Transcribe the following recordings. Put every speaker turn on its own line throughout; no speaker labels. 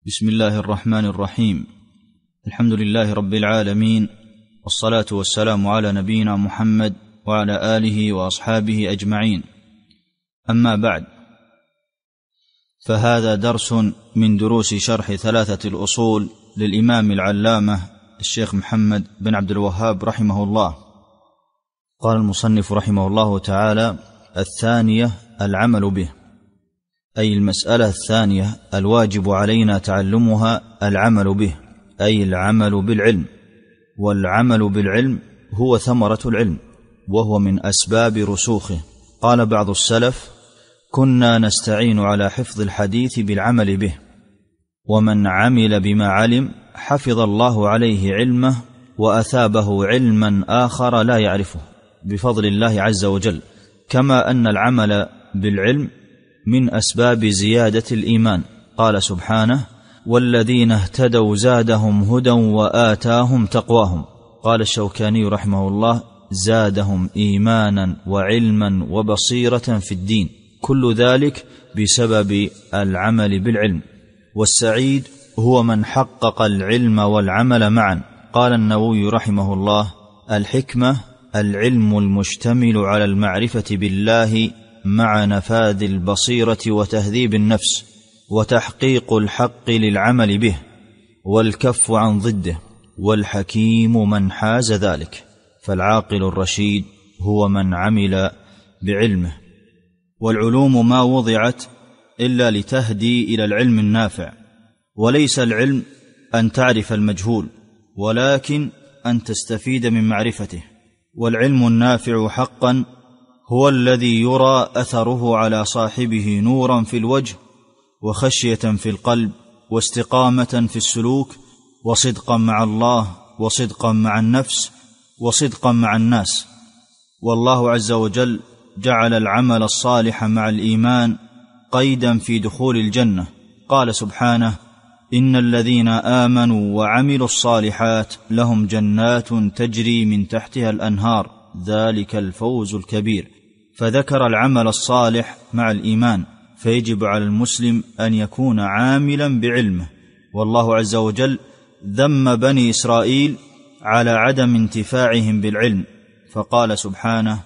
بسم الله الرحمن الرحيم. الحمد لله رب العالمين، والصلاة والسلام على نبينا محمد وعلى آله وأصحابه أجمعين. أما بعد، فهذا درس من دروس شرح ثلاثة الأصول للإمام العلامة الشيخ محمد بن عبد الوهاب رحمه الله. قال المصنف رحمه الله تعالى: الثانية العمل به، أي المسألة الثانية الواجب علينا تعلمها العمل به، أي العمل بالعلم. والعمل بالعلم هو ثمرة العلم، وهو من أسباب رسوخه. قال بعض السلف: كنا نستعين على حفظ الحديث بالعمل به، ومن عمل بما علم حفظ الله عليه علمه وأثابه علما آخر لا يعرفه بفضل الله عز وجل. كما أن العمل بالعلم من أسباب زيادة الإيمان. قال سبحانه: والذين اهتدوا زادهم هدى وآتاهم تقواهم. قال الشوكاني رحمه الله: زادهم إيمانا وعلما وبصيرة في الدين، كل ذلك بسبب العمل بالعلم. والسعيد هو من حقق العلم والعمل معا. قال النووي رحمه الله: الحكمة العلم المشتمل على المعرفة بالله مع نفاذ البصيرة وتهذيب النفس وتحقيق الحق للعمل به والكف عن ضده. والحكيم من حاز ذلك. فالعاقل الرشيد هو من عمل بعلمه. والعلوم ما وضعت إلا لتهدي إلى العلم النافع، وليس العلم أن تعرف المجهول، ولكن أن تستفيد من معرفته. والعلم النافع حقا هو الذي يرى أثره على صاحبه نورا في الوجه وخشية في القلب واستقامة في السلوك وصدقا مع الله وصدقا مع النفس وصدقا مع الناس. والله عز وجل جعل العمل الصالح مع الإيمان قيدا في دخول الجنة. قال سبحانه: إن الذين آمنوا وعملوا الصالحات لهم جنات تجري من تحتها الأنهار ذلك الفوز الكبير. فذكر العمل الصالح مع الإيمان، فيجب على المسلم أن يكون عاملا بعلمه. والله عز وجل ذم بني إسرائيل على عدم انتفاعهم بالعلم، فقال سبحانه: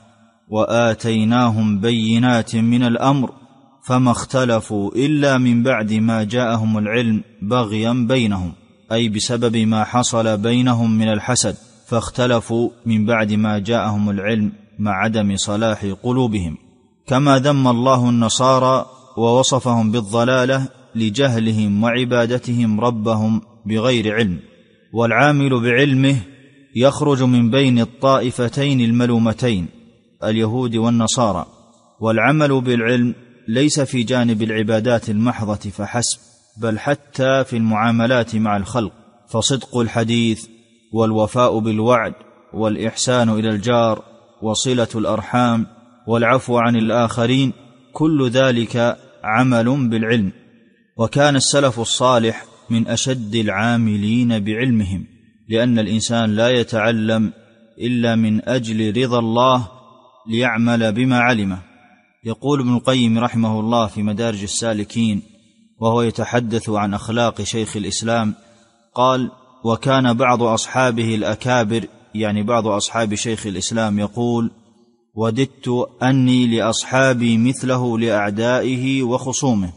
وآتيناهم بينات من الأمر فما اختلفوا إلا من بعد ما جاءهم العلم بغيا بينهم، أي بسبب ما حصل بينهم من الحسد، فاختلفوا من بعد ما جاءهم العلم مع عدم صلاح قلوبهم. كما ذم الله النصارى ووصفهم بالضلالة لجهلهم وعبادتهم ربهم بغير علم. والعامل بعلمه يخرج من بين الطائفتين الملومتين اليهود والنصارى. والعمل بالعلم ليس في جانب العبادات المحضة فحسب، بل حتى في المعاملات مع الخلق، فصدق الحديث والوفاء بالوعد والإحسان إلى الجار وصلة الأرحام والعفو عن الآخرين، كل ذلك عمل بالعلم. وكان السلف الصالح من أشد العاملين بعلمهم، لأن الإنسان لا يتعلم إلا من أجل رضا الله ليعمل بما علمه. يقول ابن القيم رحمه الله في مدارج السالكين وهو يتحدث عن أخلاق شيخ الإسلام، قال: وكان بعض أصحابه الأكابر، يعني بعض أصحاب شيخ الإسلام، يقول: وددت أني لأصحابي مثله لأعدائه وخصومه،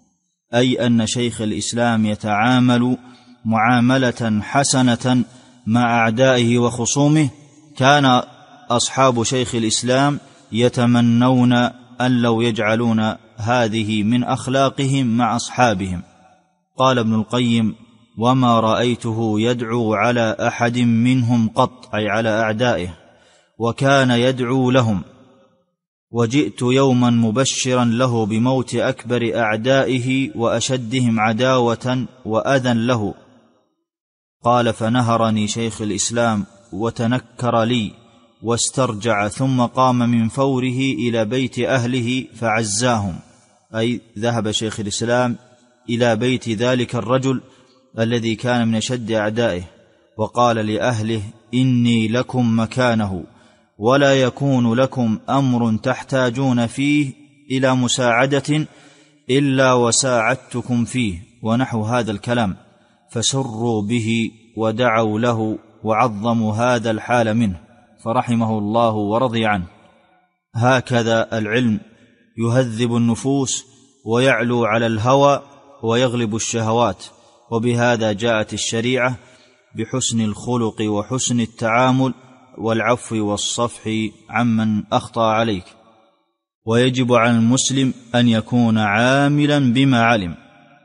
أي أن شيخ الإسلام يتعامل معاملة حسنة مع أعدائه وخصومه. كان أصحاب شيخ الإسلام يتمنون أن لو يجعلون هذه من أخلاقهم مع أصحابهم. قال ابن القيم: وما رأيته يدعو على أحد منهم قط، أي على أعدائه، وكان يدعو لهم. وجئت يوما مبشرا له بموت أكبر أعدائه وأشدهم عداوة وأذى له. قال: فنهرني شيخ الإسلام وتنكر لي واسترجع، ثم قام من فوره إلى بيت أهله فعزاهم، أي ذهب شيخ الإسلام إلى بيت ذلك الرجل الذي كان من أشد أعدائه، وقال لأهله: إني لكم مكانه، ولا يكون لكم أمر تحتاجون فيه إلى مساعدة إلا وساعدتكم فيه، ونحو هذا الكلام، فسروا به ودعوا له وعظموا هذا الحال منه، فرحمه الله ورضي عنه. هكذا العلم يهذب النفوس ويعلو على الهوى ويغلب الشهوات، وبهذا جاءت الشريعة بحسن الخلق وحسن التعامل والعفو والصفح عمن أخطأ عليك. ويجب على المسلم أن يكون عاملا بما علم،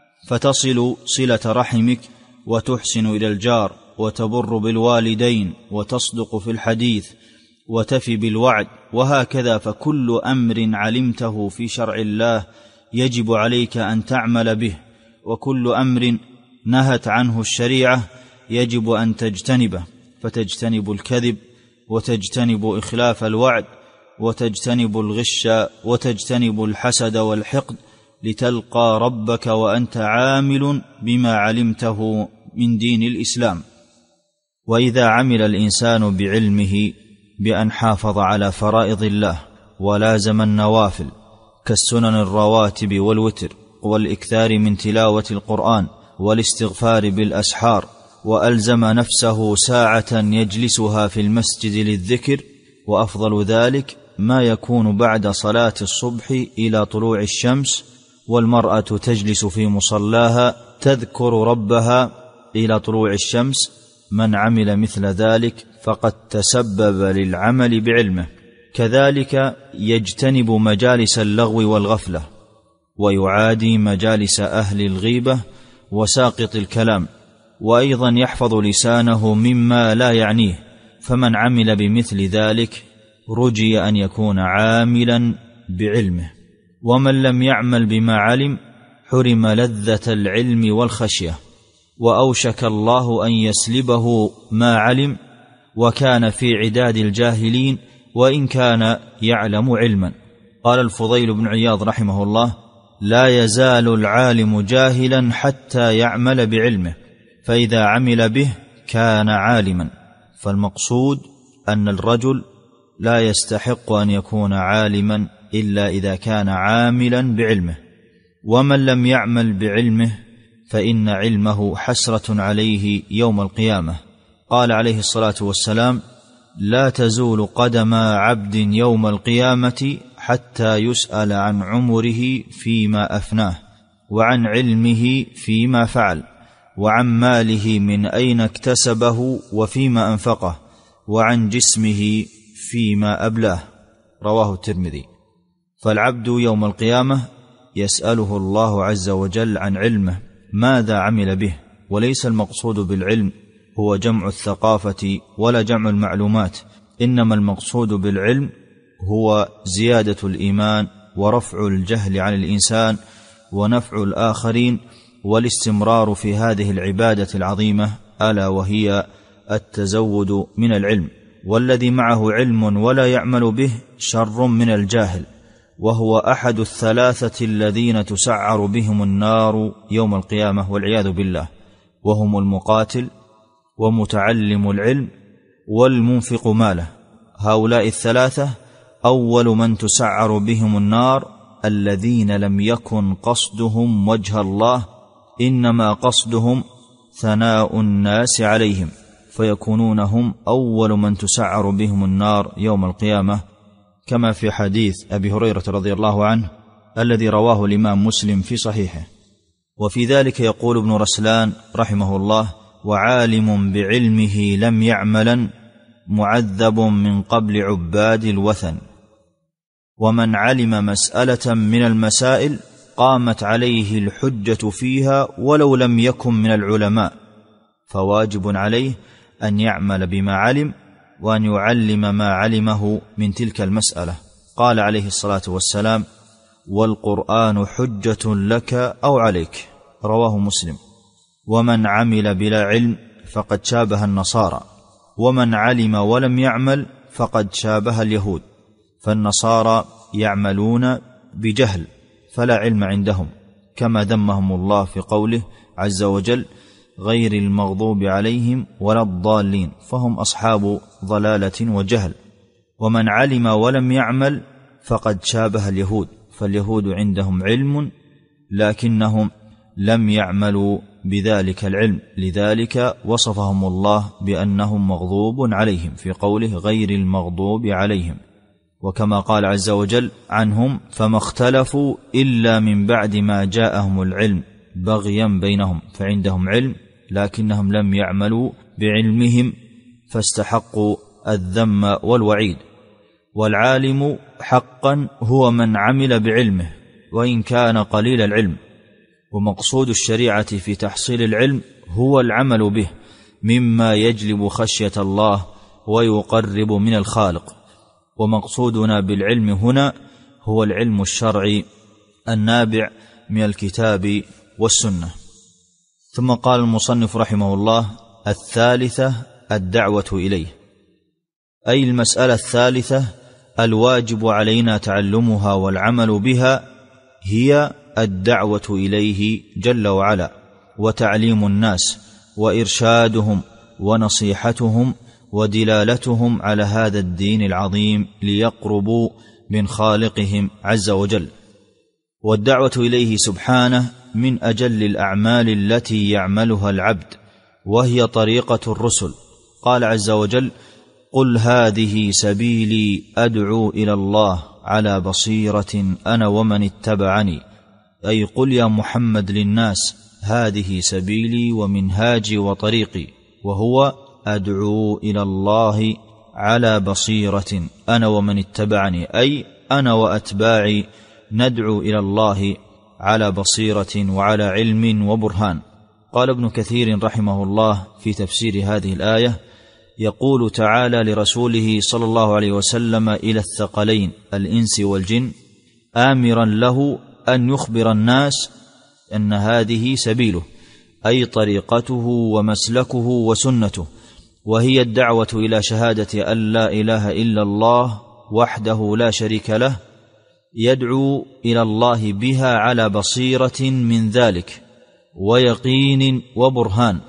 فتصل صلة رحمك وتحسن إلى الجار وتبر بالوالدين وتصدق في الحديث وتفي بالوعد، وهكذا فكل أمر علمته في شرع الله يجب عليك أن تعمل به، وكل أمر نهت عنه الشريعة يجب أن تجتنبه، فتجتنب الكذب وتجتنب إخلاف الوعد وتجتنب الغش وتجتنب الحسد والحقد، لتلقى ربك وأنت عامل بما علمته من دين الإسلام. وإذا عمل الإنسان بعلمه بأن حافظ على فرائض الله ولازم النوافل كالسنن الرواتب والوتر والإكثار من تلاوة القرآن والاستغفار بالأسحار، وألزم نفسه ساعة يجلسها في المسجد للذكر، وأفضل ذلك ما يكون بعد صلاة الصبح إلى طلوع الشمس، والمرأة تجلس في مصلاها تذكر ربها إلى طلوع الشمس. من عمل مثل ذلك فقد تسبب للعمل بعلمه. كذلك يجتنب مجالس اللغو والغفلة، ويعادي مجالس أهل الغيبة وساقط الكلام، وأيضا يحفظ لسانه مما لا يعنيه. فمن عمل بمثل ذلك رجي أن يكون عاملا بعلمه. ومن لم يعمل بما علم حرم لذة العلم والخشية، وأوشك الله أن يسلبه ما علم، وكان في عداد الجاهلين وإن كان يعلم علما. قال الفضيل بن عياض رحمه الله: لا يزال العالم جاهلا حتى يعمل بعلمه، فإذا عمل به كان عالما. فالمقصود أن الرجل لا يستحق أن يكون عالما إلا إذا كان عاملا بعلمه. ومن لم يعمل بعلمه فإن علمه حسرة عليه يوم القيامة. قال عليه الصلاة والسلام: لا تزول قدم عبد يوم القيامة حتى يسأل عن عمره فيما أفناه، وعن علمه فيما فعل، وعن ماله من أين اكتسبه وفيما أنفقه، وعن جسمه فيما أبلاه. رواه الترمذي. فالعبد يوم القيامة يسأله الله عز وجل عن علمه ماذا عمل به، وليس المقصود بالعلم هو جمع الثقافة ولا جمع المعلومات، إنما المقصود بالعلم هو زيادة الإيمان ورفع الجهل عن الإنسان ونفع الآخرين، والاستمرار في هذه العبادة العظيمة، ألا وهي التزود من العلم. والذي معه علم ولا يعمل به شر من الجاهل، وهو أحد الثلاثة الذين تسعر بهم النار يوم القيامة والعياذ بالله، وهم المقاتل ومتعلم العلم والمنفق ماله. هؤلاء الثلاثة أول من تسعر بهم النار الذين لم يكن قصدهم وجه الله، إنما قصدهم ثناء الناس عليهم، فيكونون هم أول من تسعر بهم النار يوم القيامة، كما في حديث أبي هريرة رضي الله عنه الذي رواه الإمام مسلم في صحيحه. وفي ذلك يقول ابن رسلان رحمه الله: وعالم بعلمه لم يعملا معذب من قبل عباد الوثن. ومن علم مسألة من المسائل قامت عليه الحجة فيها ولو لم يكن من العلماء، فواجب عليه أن يعمل بما علم وأن يعلم ما علمه من تلك المسألة. قال عليه الصلاة والسلام: والقرآن حجة لك أو عليك. رواه مسلم. ومن عمل بلا علم فقد شابه النصارى، ومن علم ولم يعمل فقد شابه اليهود. فالنصارى يعملون بجهل فلا علم عندهم، كما ذمهم الله في قوله عز وجل: غير المغضوب عليهم ولا الضالين، فهم أصحاب ضلالة وجهل. ومن علم ولم يعمل فقد شابه اليهود، فاليهود عندهم علم لكنهم لم يعملوا بذلك العلم، لذلك وصفهم الله بأنهم مغضوب عليهم في قوله غير المغضوب عليهم. وكما قال عز وجل عنهم فما اختلفوا إلا من بعد ما جاءهم العلم بغيا بينهم، فعندهم علم لكنهم لم يعملوا بعلمهم فاستحقوا الذم والوعيد. والعالم حقا هو من عمل بعلمه وإن كان قليل العلم، ومقصود الشريعة في تحصيل العلم هو العمل به مما يجلب خشية الله ويقرب من الخالق. ومقصودنا بالعلم هنا هو العلم الشرعي النابع من الكتاب والسنة. ثم قال المصنف رحمه الله: الثالثة الدعوة إليه، أي المسألة الثالثة الواجب علينا تعلمها والعمل بها هي الدعوة إليه جل وعلا، وتعليم الناس وإرشادهم ونصيحتهم ودلالتهم على هذا الدين العظيم ليقربوا من خالقهم عز وجل. والدعوة إليه سبحانه من أجل الأعمال التي يعملها العبد، وهي طريقة الرسل. قال عز وجل: قل هذه سبيلي أدعو إلى الله على بصيرة أنا ومن اتبعني، أي قل يا محمد للناس هذه سبيلي ومنهاجي وطريقي، وهو أدعو إلى الله على بصيرة أنا ومن اتبعني، أي أنا وأتباعي ندعو إلى الله على بصيرة وعلى علم وبرهان. قال ابن كثير رحمه الله في تفسير هذه الآية: يقول تعالى لرسوله صلى الله عليه وسلم إلى الثقلين الإنس والجن آمرا له أن يخبر الناس أن هذه سبيله، أي طريقته ومسلكه وسنته، وهي الدعوة إلى شهادة أن لا إله إلا الله وحده لا شريك له، يدعو إلى الله بها على بصيرة من ذلك ويقين وبرهان،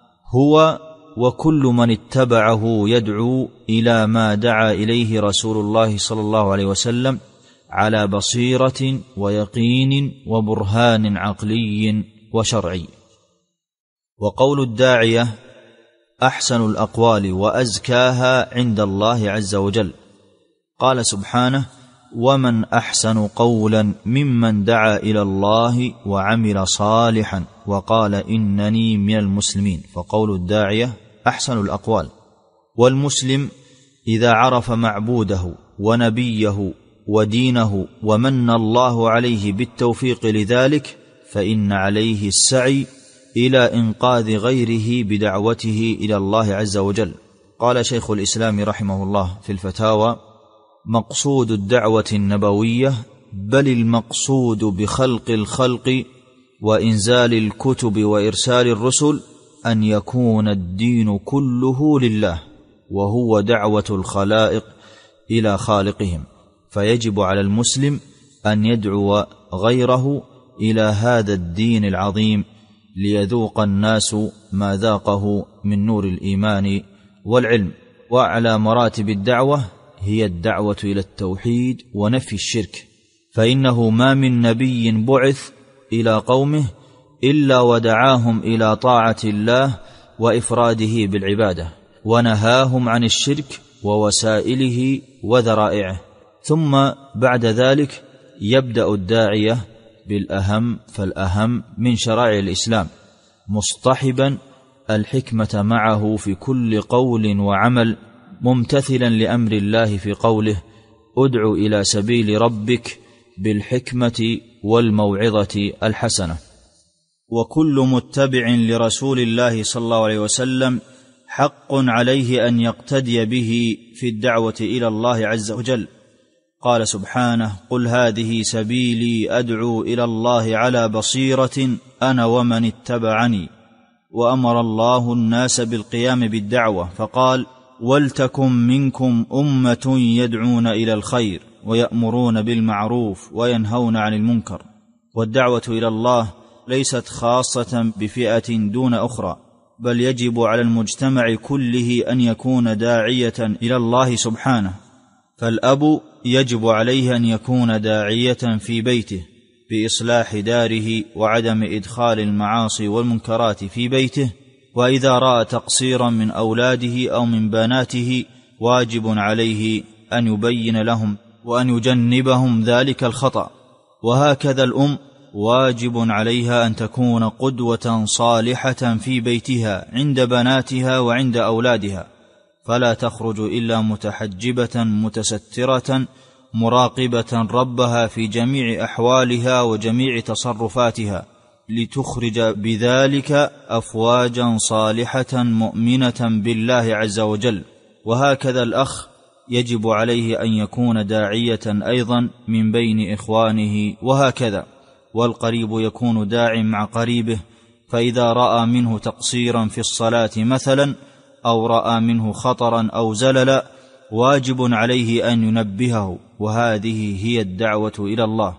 هو وكل من اتبعه يدعو إلى ما دعا إليه رسول الله صلى الله عليه وسلم على بصيرة ويقين وبرهان عقلي وشرعي. وقول الداعية أحسن الأقوال وأزكاها عند الله عز وجل. قال سبحانه: ومن أحسن قولا ممن دعا إلى الله وعمل صالحا وقال إنني من المسلمين. فقول الداعية أحسن الأقوال. والمسلم إذا عرف معبوده ونبيه ودينه ومن الله عليه بالتوفيق لذلك فإن عليه السعي إلى إنقاذ غيره بدعوته إلى الله عز وجل. قال شيخ الإسلام رحمه الله في الفتاوى: مقصود الدعوة النبوية بل المقصود بخلق الخلق وإنزال الكتب وإرسال الرسل أن يكون الدين كله لله، وهو دعوة الخلائق إلى خالقهم، فيجب على المسلم أن يدعو غيره إلى هذا الدين العظيم ليذوق الناس ما ذاقه من نور الإيمان والعلم. وأعلى مراتب الدعوة هي الدعوة إلى التوحيد ونفي الشرك، فإنه ما من نبي بعث إلى قومه إلا ودعاهم إلى طاعة الله وإفراده بالعبادة، ونهاهم عن الشرك ووسائله وذرائعه. ثم بعد ذلك يبدأ الداعية بالأهم فالأهم من شرائع الإسلام، مصطحبا الحكمة معه في كل قول وعمل، ممتثلا لأمر الله في قوله: ادع إلى سبيل ربك بالحكمة والموعظة الحسنة. وكل متبع لرسول الله صلى الله عليه وسلم حق عليه أن يقتدي به في الدعوة إلى الله عز وجل. قال سبحانه: قل هذه سبيلي أدعو إلى الله على بصيرة أنا ومن اتبعني. وأمر الله الناس بالقيام بالدعوة فقال: ولتكن منكم أمة يدعون إلى الخير ويأمرون بالمعروف وينهون عن المنكر. والدعوة إلى الله ليست خاصة بفئة دون أخرى، بل يجب على المجتمع كله أن يكون داعية إلى الله سبحانه. فالأب يجب عليه أن يكون داعية في بيته، بإصلاح داره وعدم إدخال المعاصي والمنكرات في بيته، وإذا رأى تقصيرا من أولاده أو من بناته واجب عليه أن يبين لهم وأن يجنبهم ذلك الخطأ. وهكذا الأم واجب عليها أن تكون قدوة صالحة في بيتها عند بناتها وعند أولادها، فلا تخرج إلا متحجبة متسترة مراقبة ربها في جميع أحوالها وجميع تصرفاتها، لتخرج بذلك أفواجا صالحة مؤمنة بالله عز وجل. وهكذا الأخ يجب عليه أن يكون داعية أيضا من بين إخوانه، وهكذا. والقريب يكون داع مع قريبه، فإذا رأى منه تقصيرا في الصلاة مثلا أو رأى منه خطرا أو زللا واجب عليه أن ينبهه، وهذه هي الدعوة إلى الله.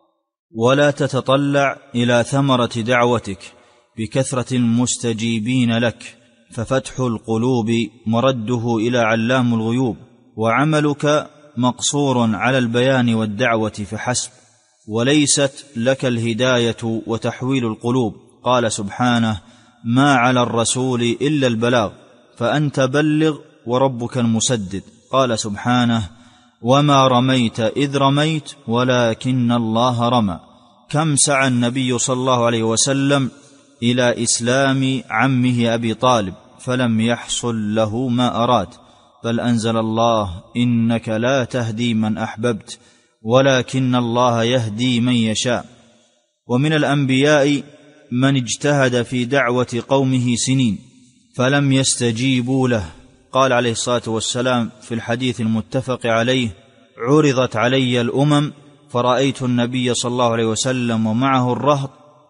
ولا تتطلع إلى ثمرة دعوتك بكثرة المستجيبين لك، ففتح القلوب مرده إلى علام الغيوب، وعملك مقصور على البيان والدعوة فحسب، وليست لك الهداية وتحويل القلوب. قال سبحانه: ما على الرسول إلا البلاغ، فأنت بلغ وربك المسدد. قال سبحانه: وما رميت إذ رميت ولكن الله رمى. كم سعى النبي صلى الله عليه وسلم إلى إسلام عمه أبي طالب فلم يحصل له ما أراد، بل أنزل الله: إنك لا تهدي من أحببت ولكن الله يهدي من يشاء. ومن الأنبياء من اجتهد في دعوة قومه سنين فلم يستجيبوا له. قال عليه الصلاة والسلام في الحديث المتفق عليه: عرضت علي الأمم فرأيت النبي صلى الله عليه وسلم ومعه الرهط،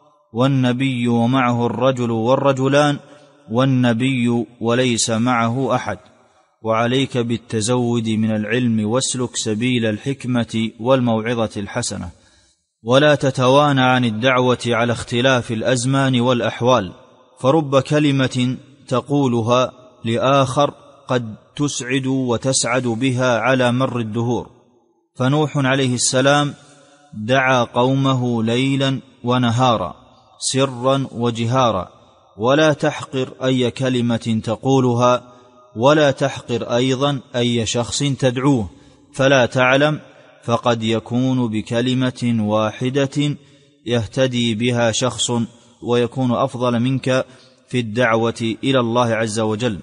والنبي ومعه الرجل والرجلان، والنبي وليس معه أحد. وعليك بالتزود من العلم واسلك سبيل الحكمة والموعظة الحسنة، ولا تتوانى عن الدعوة على اختلاف الأزمان والأحوال، فرب كلمة تقولها لآخر قد تسعد وتسعد بها على مر الدهور. فنوح عليه السلام دعا قومه ليلا ونهارا سرا وجهارا، ولا تحقر أي كلمة تقولها، ولا تحقر أيضا أي شخص تدعوه، فلا تعلم، فقد يكون بكلمة واحدة يهتدي بها شخص ويكون أفضل منك في الدعوة إلى الله عز وجل.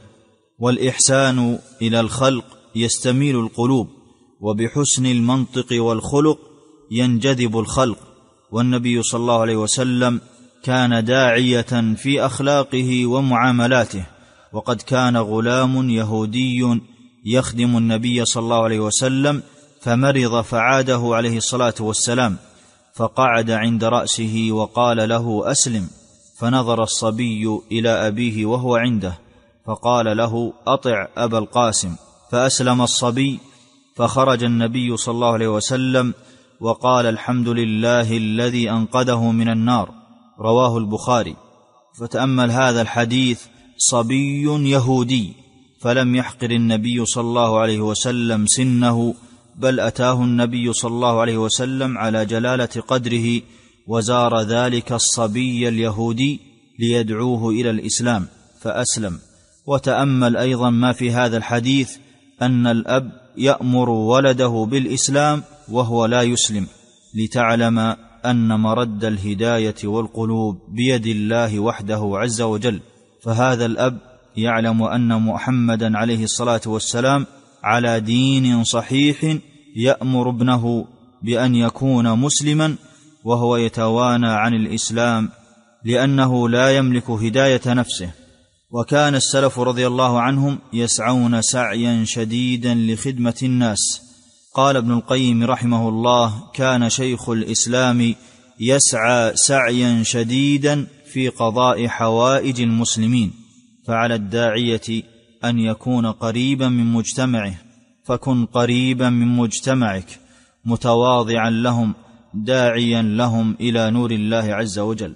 والإحسان إلى الخلق يستميل القلوب، وبحسن المنطق والخلق ينجذب الخلق. والنبي صلى الله عليه وسلم كان داعية في أخلاقه ومعاملاته، وقد كان غلام يهودي يخدم النبي صلى الله عليه وسلم فمرض فعاده عليه الصلاة والسلام، فقعد عند رأسه وقال له: أسلم. فنظر الصبي إلى أبيه وهو عنده فقال له: أطع أبا القاسم. فأسلم الصبي، فخرج النبي صلى الله عليه وسلم وقال: الحمد لله الذي أنقذه من النار. رواه البخاري. فتأمل هذا الحديث: صبي يهودي فلم يحقر النبي صلى الله عليه وسلم سنه، بل أتاه النبي صلى الله عليه وسلم على جلالة قدره وزار ذلك الصبي اليهودي ليدعوه إلى الإسلام فأسلم. وتأمل أيضا ما في هذا الحديث أن الأب يأمر ولده بالإسلام وهو لا يسلم، لتعلم أن مرد الهداية والقلوب بيد الله وحده عز وجل. فهذا الأب يعلم أن محمدا عليه الصلاة والسلام على دين صحيح، يأمر ابنه بأن يكون مسلما وهو يتوانى عن الإسلام لأنه لا يملك هداية نفسه. وكان السلف رضي الله عنهم يسعون سعيا شديدا لخدمة الناس. قال ابن القيم رحمه الله: كان شيخ الإسلام يسعى سعيا شديدا في قضاء حوائج المسلمين. فعلى الداعية أن يكون قريبا من مجتمعه، فكن قريبا من مجتمعك متواضعا لهم داعيا لهم إلى نور الله عز وجل.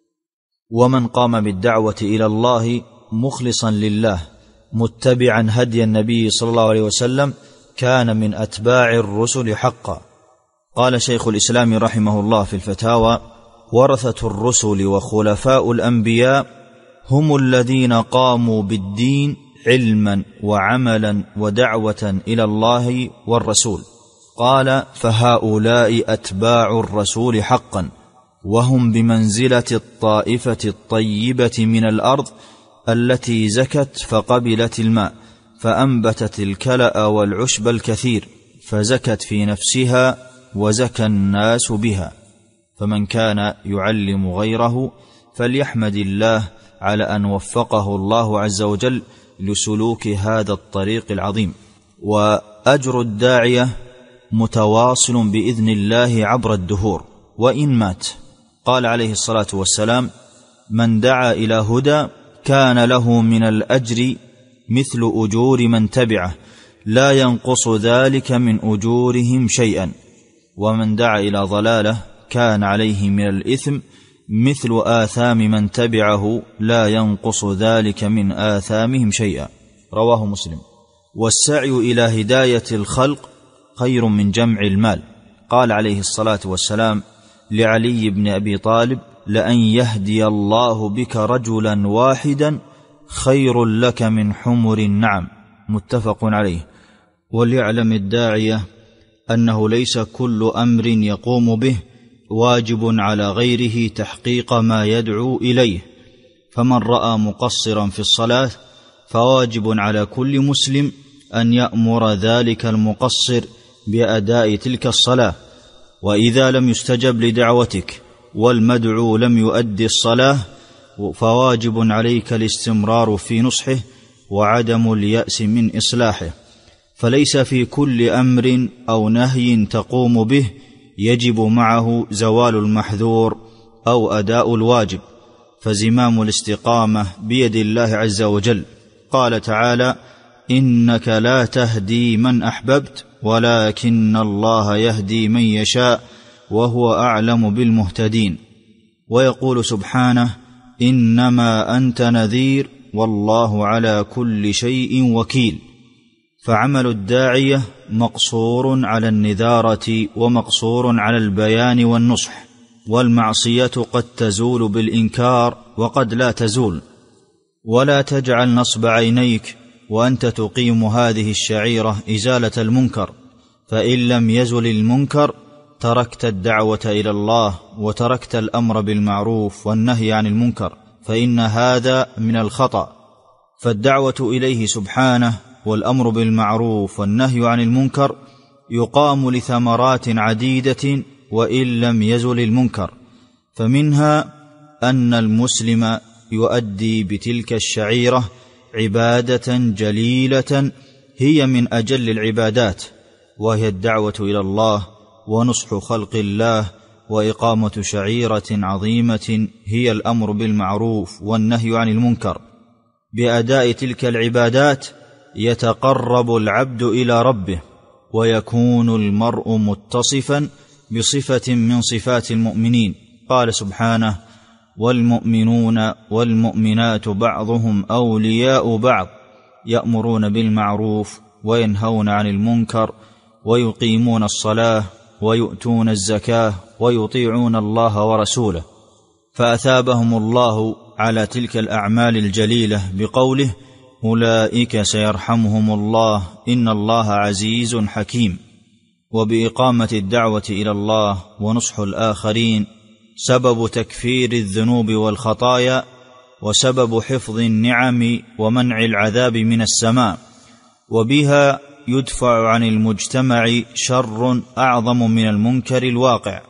ومن قام بالدعوة إلى الله مخلصا لله متبعا هدي النبي صلى الله عليه وسلم كان من أتباع الرسل حقا. قال شيخ الإسلام رحمه الله في الفتاوى: ورثة الرسل وخلفاء الأنبياء هم الذين قاموا بالدين علما وعملا ودعوة إلى الله والرسول. قال: فهؤلاء أتباع الرسول حقا، وهم بمنزلة الطائفة الطيبة من الأرض التي زكت فقبلت الماء فأنبتت الكلأ والعشب الكثير فزكت في نفسها وزكى الناس بها. فمن كان يعلم غيره فليحمد الله على أن وفقه الله عز وجل لسلوك هذا الطريق العظيم. وأجر الداعية متواصل بإذن الله عبر الدهور وإن مات. قال عليه الصلاة والسلام: من دعا إلى هدى كان له من الأجر مثل أجور من تبعه لا ينقص ذلك من أجورهم شيئا، ومن دعا إلى ضلالة كان عليه من الإثم مثل آثام من تبعه لا ينقص ذلك من آثامهم شيئا. رواه مسلم. والسعي إلى هداية الخلق خير من جمع المال. قال عليه الصلاة والسلام لعلي بن أبي طالب: لأن يهدي الله بك رجلا واحدا خير لك من حمر النعم. متفق عليه. وليعلم الداعية أنه ليس كل أمر يقوم به واجب على غيره تحقيق ما يدعو إليه، فمن رأى مقصرا في الصلاة فواجب على كل مسلم أن يأمر ذلك المقصر بأداء تلك الصلاة. وإذا لم يستجب لدعوتك والمدعو لم يؤدي الصلاة فواجب عليك الاستمرار في نصحه وعدم اليأس من إصلاحه. فليس في كل أمر أو نهي تقوم به يجب معه زوال المحذور أو أداء الواجب، فزمام الاستقامة بيد الله عز وجل. قال تعالى: إنك لا تهدي من أحببت ولكن الله يهدي من يشاء وهو أعلم بالمهتدين. ويقول سبحانه: إنما أنت نذير والله على كل شيء وكيل. فعمل الداعية مقصور على النذارة ومقصور على البيان والنصح، والمعصية قد تزول بالإنكار وقد لا تزول. ولا تجعل نصب عينيك وأنت تقيم هذه الشعيرة إزالة المنكر، فإن لم يزل المنكر تركت الدعوة إلى الله وتركت الأمر بالمعروف والنهي عن المنكر، فإن هذا من الخطأ. فالدعوة إليه سبحانه والأمر بالمعروف والنهي عن المنكر يقام لثمرات عديدة وإن لم يزل المنكر، فمنها أن المسلم يؤدي بتلك الشعيرة عبادة جليلة هي من أجل العبادات، وهي الدعوة إلى الله ونصح خلق الله وإقامة شعيرة عظيمة هي الأمر بالمعروف والنهي عن المنكر. بأداء تلك العبادات يتقرب العبد إلى ربه، ويكون المرء متصفا بصفة من صفات المؤمنين. قال سبحانه: والمؤمنون والمؤمنات بعضهم أولياء بعض يأمرون بالمعروف وينهون عن المنكر ويقيمون الصلاة ويؤتون الزكاة ويطيعون الله ورسوله. فأثابهم الله على تلك الأعمال الجليلة بقوله: أولئك سيرحمهم الله إن الله عزيز حكيم. وبإقامة الدعوة إلى الله ونصح الآخرين سبب تكفير الذنوب والخطايا، وسبب حفظ النعم ومنع العذاب من السماء، وبها يدفع عن المجتمع شر أعظم من المنكر الواقع.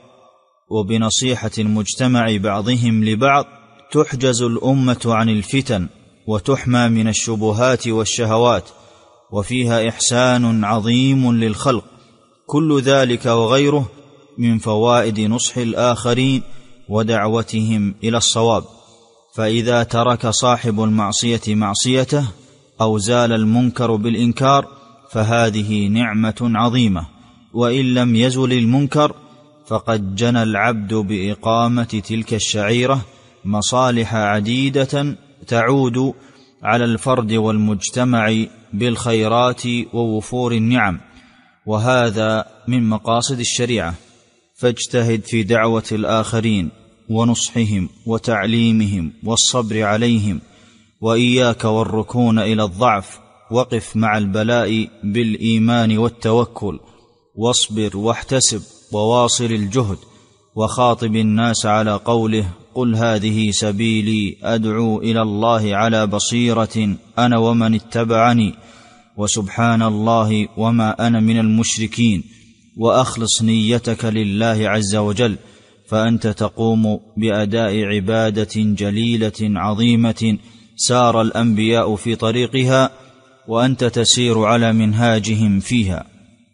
وبنصيحة المجتمع بعضهم لبعض تحجز الأمة عن الفتن وتحمى من الشبهات والشهوات، وفيها إحسان عظيم للخلق. كل ذلك وغيره من فوائد نصح الآخرين ودعوتهم إلى الصواب. فإذا ترك صاحب المعصية معصيته أو زال المنكر بالإنكار فهذه نعمة عظيمة، وإن لم يزل المنكر فقد جنى العبد بإقامة تلك الشعيرة مصالح عديدة تعود على الفرد والمجتمع بالخيرات ووفور النعم، وهذا من مقاصد الشريعة. فاجتهد في دعوة الآخرين ونصحهم وتعليمهم والصبر عليهم، وإياك والركون إلى الضعف، وقف مع البلاء بالإيمان والتوكل، واصبر واحتسب وواصل الجهد، وخاطب الناس على قوله: قل هذه سبيلي أدعو إلى الله على بصيرة أنا ومن اتبعني وسبحان الله وما أنا من المشركين، وأخلص نيتك لله عز وجل، فأنت تقوم بأداء عبادة جليلة عظيمة سار الأنبياء في طريقها، وأنت تسير على منهاجهم فيها.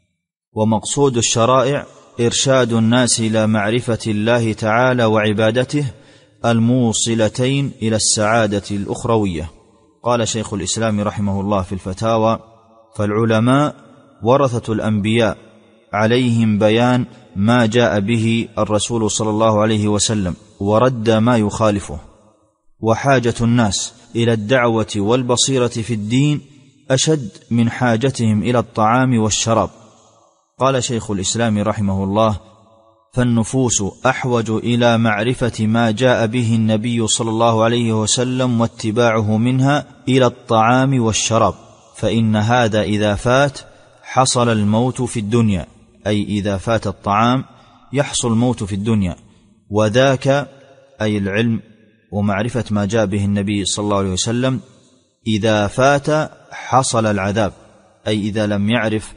ومقصود الشرائع إرشاد الناس إلى معرفة الله تعالى وعبادته الموصلتين إلى السعادة الأخروية. قال شيخ الإسلام رحمه الله في الفتاوى: فالعلماء ورثة الأنبياء، عليهم بيان ما جاء به الرسول صلى الله عليه وسلم ورد ما يخالفه، وحاجة الناس إلى الدعوة والبصيرة في الدين أشد من حاجتهم إلى الطعام والشراب. قال شيخ الإسلام رحمه الله: فالنفوس أحوج إلى معرفة ما جاء به النبي صلى الله عليه وسلم واتباعه منها إلى الطعام والشراب، فإن هذا إذا فات حصل الموت في الدنيا، أي إذا فات الطعام يحصل الموت في الدنيا، وذاك أي العلم ومعرفة ما جاء به النبي صلى الله عليه وسلم إذا فات حصل العذاب، أي إذا لم يعرف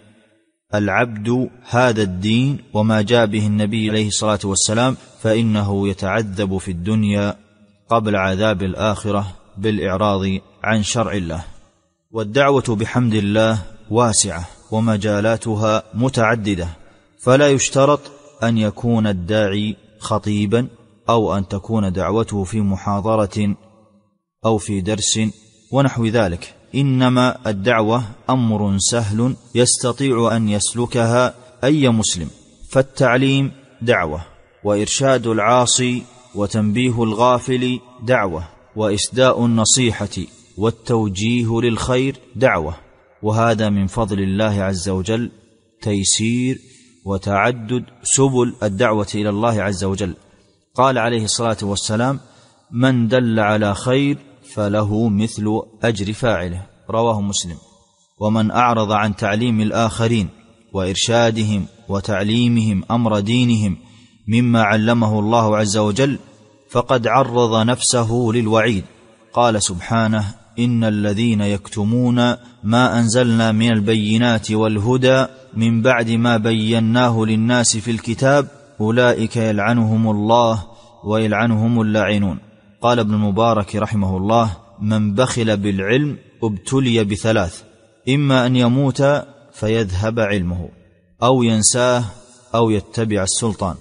العبد هذا الدين وما جاء به النبي عليه الصلاة والسلام فإنه يتعذب في الدنيا قبل عذاب الآخرة بالإعراض عن شرع الله. والدعوة بحمد الله واسعة ومجالاتها متعددة، فلا يشترط أن يكون الداعي خطيبا أو أن تكون دعوته في محاضرة أو في درس ونحو ذلك، إنما الدعوة أمر سهل يستطيع أن يسلكها أي مسلم. فالتعليم دعوة، وإرشاد العاصي وتنبيه الغافل دعوة، وإسداء النصيحة والتوجيه للخير دعوة، وهذا من فضل الله عز وجل تيسير وتعدد سبل الدعوة إلى الله عز وجل. قال عليه الصلاة والسلام: من دل على خير فله مثل أجر فاعله، رواه مسلم. ومن أعرض عن تعليم الآخرين وإرشادهم وتعليمهم أمر دينهم مما علمه الله عز وجل فقد عرض نفسه للوعيد. قال سبحانه: إن الذين يكتمون ما أنزلنا من البينات والهدى من بعد ما بيناه للناس في الكتاب أولئك يلعنهم الله ويلعنهم اللاعنون. قال ابن المبارك رحمه الله: من بخل بالعلم ابتلي بثلاث: إما أن يموت فيذهب علمه، أو ينساه، أو يتبع السلطان.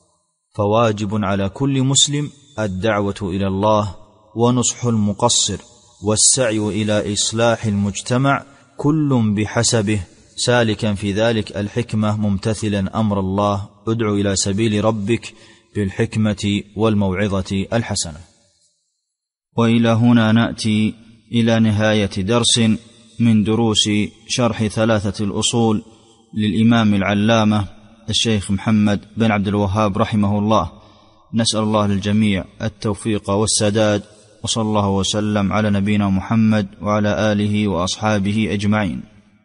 فواجب على كل مسلم الدعوة إلى الله ونصح المقصر والسعي إلى إصلاح المجتمع، كل بحسبه، سالكا في ذلك الحكمة ممتثلا أمر الله: ادع إلى سبيل ربك بالحكمة والموعظة الحسنة. وإلى هنا نأتي إلى نهاية درس من دروس شرح ثلاثة الأصول للإمام العلامة الشيخ محمد بن عبد الوهاب رحمه الله. نسأل الله للجميع التوفيق والسداد، وصلى الله وسلم على نبينا محمد وعلى آله وأصحابه أجمعين.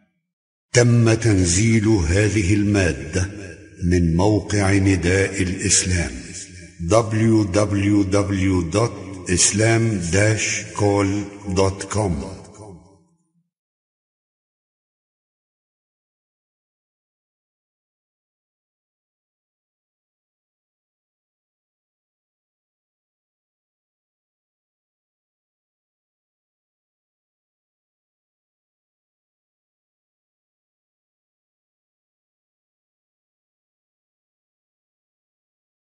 تم تنزيل هذه المادة من موقع نداء الإسلام www.islam-call.com